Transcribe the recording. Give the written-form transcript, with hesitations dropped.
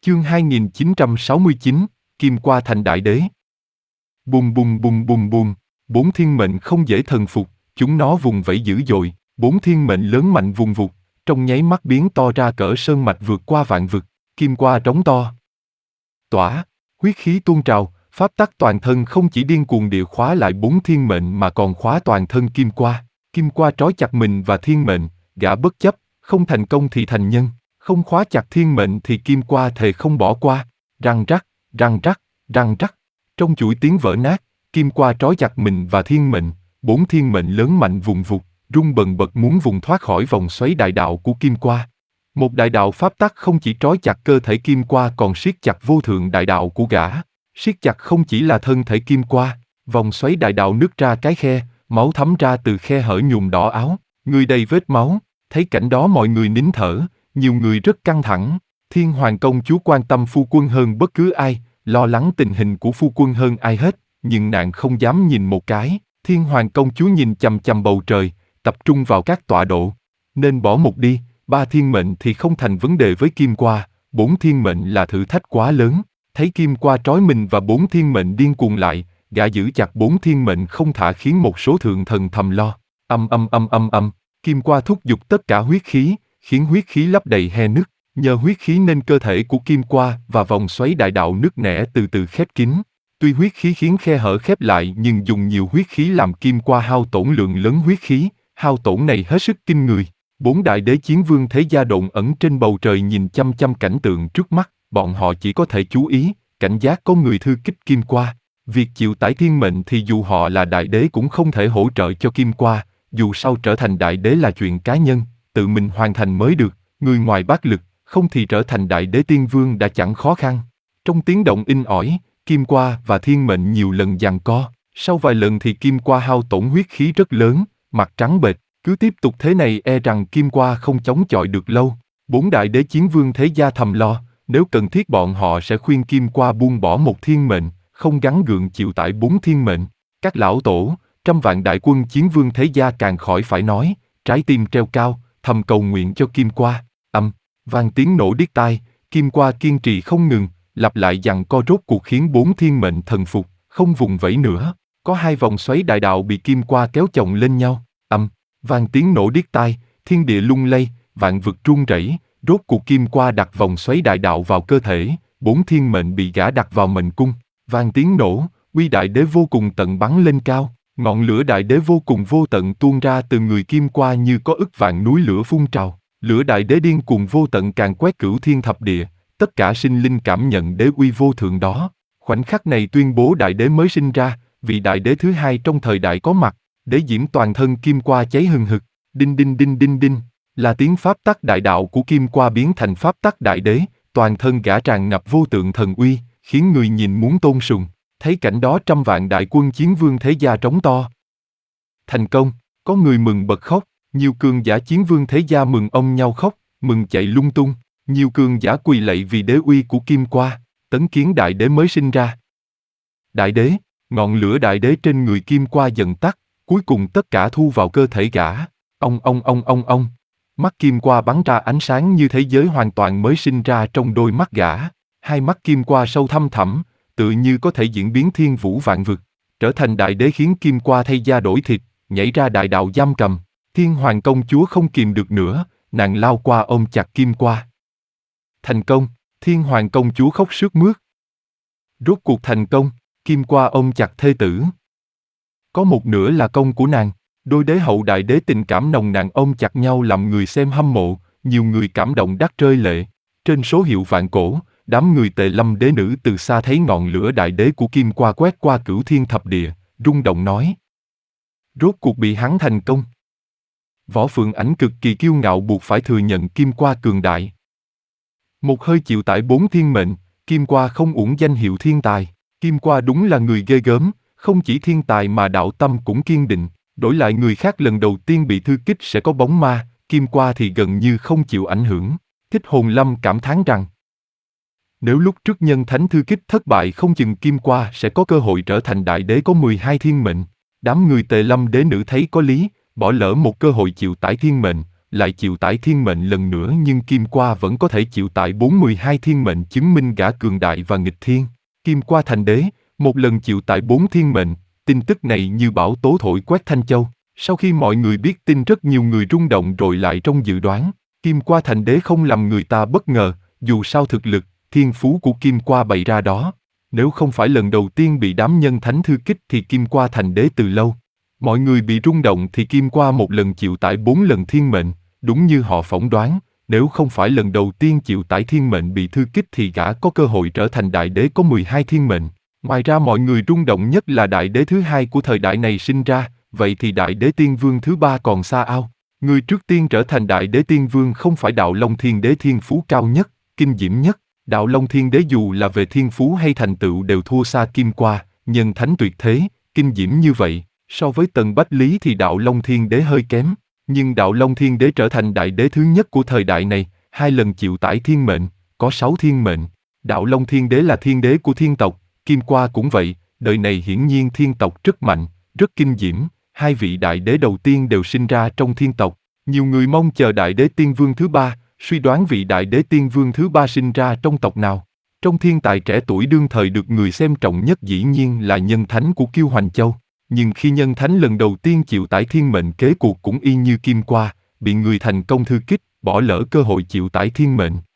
Chương 2969, Kim Qua thành đại đế. Bùm bùm bùm bùm bùm, bốn thiên mệnh không dễ thần phục, chúng nó vùng vẫy dữ dội, bốn thiên mệnh lớn mạnh vùng vụt, trong nháy mắt biến to ra cỡ sơn mạch vượt qua vạn vực, Kim Qua trống to. Tỏa, huyết khí tuôn trào, pháp tắc toàn thân không chỉ điên cuồng địa khóa lại bốn thiên mệnh mà còn khóa toàn thân Kim Qua. Kim Qua trói chặt mình và thiên mệnh, gã bất chấp, không thành công thì thành nhân, không khóa chặt thiên mệnh thì Kim Qua thề không bỏ qua. Răng rắc, răng rắc, răng rắc. Trong chuỗi tiếng vỡ nát, Kim Qua trói chặt mình và thiên mệnh, bốn thiên mệnh lớn mạnh vùng vụt, rung bần bật muốn vùng thoát khỏi vòng xoáy đại đạo của Kim Qua. Một đại đạo pháp tắc không chỉ trói chặt cơ thể Kim Qua còn siết chặt vô thượng đại đạo của gã. Siết chặt không chỉ là thân thể Kim Qua, vòng xoáy đại đạo nứt ra cái khe, máu thấm ra từ khe hở nhuộm đỏ áo, người đầy vết máu. Thấy cảnh đó mọi người nín thở, nhiều người rất căng thẳng. Thiên Hoàng công chúa quan tâm phu quân hơn bất cứ ai, lo lắng tình hình của phu quân hơn ai hết, nhưng nàng không dám nhìn một cái. Thiên Hoàng công chúa nhìn chằm chằm bầu trời, tập trung vào các tọa độ. Nên bỏ một đi, ba thiên mệnh thì không thành vấn đề với Kim Qua, bốn thiên mệnh là thử thách quá lớn. Thấy Kim Qua trói mình và bốn thiên mệnh điên cuồng lại, gã giữ chặt bốn thiên mệnh không thả khiến một số thượng thần thầm lo. Kim Qua thúc giục tất cả huyết khí, khiến huyết khí lấp đầy khe nứt. Nhờ huyết khí nên cơ thể của Kim Qua và vòng xoáy đại đạo nứt nẻ từ từ khép kín. Tuy huyết khí khiến khe hở khép lại nhưng dùng nhiều huyết khí làm Kim Qua hao tổn lượng lớn huyết khí, hao tổn này hết sức kinh người. Bốn đại đế chiến vương thế gia độn ẩn trên bầu trời nhìn chăm chăm cảnh tượng trước mắt, bọn họ chỉ có thể chú ý, cảnh giác có người thư kích Kim Qua. Việc chịu tải thiên mệnh thì dù họ là đại đế cũng không thể hỗ trợ cho Kim Qua, dù sau trở thành đại đế là chuyện cá nhân, tự mình hoàn thành mới được, người ngoài bác lực, không thì trở thành đại đế tiên vương đã chẳng khó khăn. Trong tiếng động in ỏi, Kim Qua và thiên mệnh nhiều lần giằng co, sau vài lần thì Kim Qua hao tổn huyết khí rất lớn, mặt trắng bệch, cứ tiếp tục thế này e rằng Kim Qua không chống chọi được lâu. Bốn đại đế chiến vương thế gia thầm lo, nếu cần thiết bọn họ sẽ khuyên Kim Qua buông bỏ một thiên mệnh, không gắng gượng chịu tải bốn thiên mệnh. Các lão tổ, trăm vạn đại quân chiến vương thế gia càng khỏi phải nói, trái tim treo cao, thầm cầu nguyện cho Kim Qua. Vang tiếng nổ điếc tai, Kim Qua kiên trì không ngừng, lặp lại giằng co rốt cuộc khiến bốn thiên mệnh thần phục, không vùng vẫy nữa. Có hai vòng xoáy đại đạo bị Kim Qua kéo chồng lên nhau. Vang tiếng nổ điếc tai, thiên địa lung lay, vạn vực rung rẩy. Rốt cuộc Kim Qua đặt vòng xoáy đại đạo vào cơ thể, bốn thiên mệnh bị gã đặt vào mệnh cung. Vang tiếng nổ, uy đại đế vô cùng tận bắn lên cao, ngọn lửa đại đế vô cùng vô tận tuôn ra từ người Kim Qua như có ức vạn núi lửa phun trào. Lửa đại đế điên cuồng vô tận càng quét cửu thiên thập địa, tất cả sinh linh cảm nhận đế uy vô thượng đó. Khoảnh khắc này tuyên bố đại đế mới sinh ra, vị đại đế thứ hai trong thời đại có mặt, đế diễm toàn thân Kim Qua cháy hừng hực, đinh đinh đinh đinh đinh, là tiếng pháp tắc đại đạo của Kim Qua biến thành pháp tắc đại đế, toàn thân gã tràn ngập vô tượng thần uy, khiến người nhìn muốn tôn sùng. Thấy cảnh đó trăm vạn đại quân chiến vương thế gia trống to. Thành công, có người mừng bật khóc. Nhiều cường giả chiến vương thế gia mừng ông nhau khóc, mừng chạy lung tung, nhiều cường giả quỳ lạy vì đế uy của Kim Qua, tấn kiến đại đế mới sinh ra. Đại đế, ngọn lửa đại đế trên người Kim Qua dần tắt, cuối cùng tất cả thu vào cơ thể gã. Ông. Mắt Kim Qua bắn ra ánh sáng như thế giới hoàn toàn mới sinh ra trong đôi mắt gã. Hai mắt Kim Qua sâu thăm thẳm, tựa như có thể diễn biến thiên vũ vạn vực. Trở thành đại đế khiến Kim Qua thay da đổi thịt, nhảy ra đại đạo giam cầm. Thiên Hoàng công chúa không kìm được nữa, nàng lao qua ôm chặt Kim Qua. Thành công, Thiên Hoàng công chúa khóc sướt mướt. Rốt cuộc thành công, Kim Qua ôm chặt thê tử. Có một nửa là công của nàng, đôi đế hậu đại đế tình cảm nồng nàn ôm chặt nhau làm người xem hâm mộ, nhiều người cảm động đắc rơi lệ. Trên số hiệu vạn cổ, đám người Tề Lâm đế nữ từ xa thấy ngọn lửa đại đế của Kim Qua quét qua cửu thiên thập địa, rung động nói. Rốt cuộc bị hắn thành công. Võ Phượng Ảnh cực kỳ kiêu ngạo buộc phải thừa nhận Kim Qua cường đại. Một hơi chịu tải bốn thiên mệnh, Kim Qua không uổng danh hiệu thiên tài. Kim Qua đúng là người ghê gớm, không chỉ thiên tài mà đạo tâm cũng kiên định. Đổi lại người khác lần đầu tiên bị thư kích sẽ có bóng ma, Kim Qua thì gần như không chịu ảnh hưởng. Thích Hồn Lâm cảm thán rằng, nếu lúc trước nhân thánh thư kích thất bại không chừng Kim Qua sẽ có cơ hội trở thành đại đế có 12 thiên mệnh. Đám người Tề Lâm đế nữ thấy có lý, bỏ lỡ một cơ hội chịu tải thiên mệnh, lại chịu tải thiên mệnh lần nữa nhưng Kim Qua vẫn có thể chịu tải 42 thiên mệnh chứng minh gã cường đại và nghịch thiên. Kim Qua thành đế, một lần chịu tải 4 thiên mệnh, tin tức này như bão tố thổi quét Thanh Châu. Sau khi mọi người biết tin rất nhiều người rung động rồi lại trong dự đoán. Kim Qua thành đế không làm người ta bất ngờ, dù sao thực lực, thiên phú của Kim Qua bày ra đó. Nếu không phải lần đầu tiên bị đám nhân thánh thư kích thì Kim Qua thành đế từ lâu. Mọi người bị rung động thì Kim Qua một lần chịu tải 4 lần thiên mệnh, đúng như họ phỏng đoán, nếu không phải lần đầu tiên chịu tải thiên mệnh bị thư kích thì gã có cơ hội trở thành đại đế có 12 thiên mệnh. Ngoài ra mọi người rung động nhất là đại đế thứ hai của thời đại này sinh ra, vậy thì đại đế tiên vương thứ ba còn xa ao. Người trước tiên trở thành đại đế tiên vương không phải Đạo Long Thiên Đế thiên phú cao nhất, kinh diễm nhất. Đạo Long Thiên Đế dù là về thiên phú hay thành tựu đều thua xa Kim Qua, nhân thánh tuyệt thế, kinh diễm như vậy. So với Tần Bách Lý thì Đạo Long Thiên Đế hơi kém, nhưng Đạo Long Thiên Đế trở thành đại đế thứ nhất của thời đại này, 2 lần chịu tải thiên mệnh, có 6 thiên mệnh. Đạo Long Thiên Đế là thiên đế của thiên tộc, Kim Qua cũng vậy, đời này hiển nhiên thiên tộc rất mạnh, rất kinh diễm, 2 vị đại đế đầu tiên đều sinh ra trong thiên tộc. Nhiều người mong chờ đại đế tiên vương thứ ba, suy đoán vị đại đế tiên vương thứ ba sinh ra trong tộc nào. Trong thiên tài trẻ tuổi đương thời được người xem trọng nhất dĩ nhiên là nhân thánh của Kiêu Hoành Châu. Nhưng khi nhân thánh lần đầu tiên chịu tải thiên mệnh kế cuộc cũng y như Kim Qua, bị người thành công thư kích, bỏ lỡ cơ hội chịu tải thiên mệnh.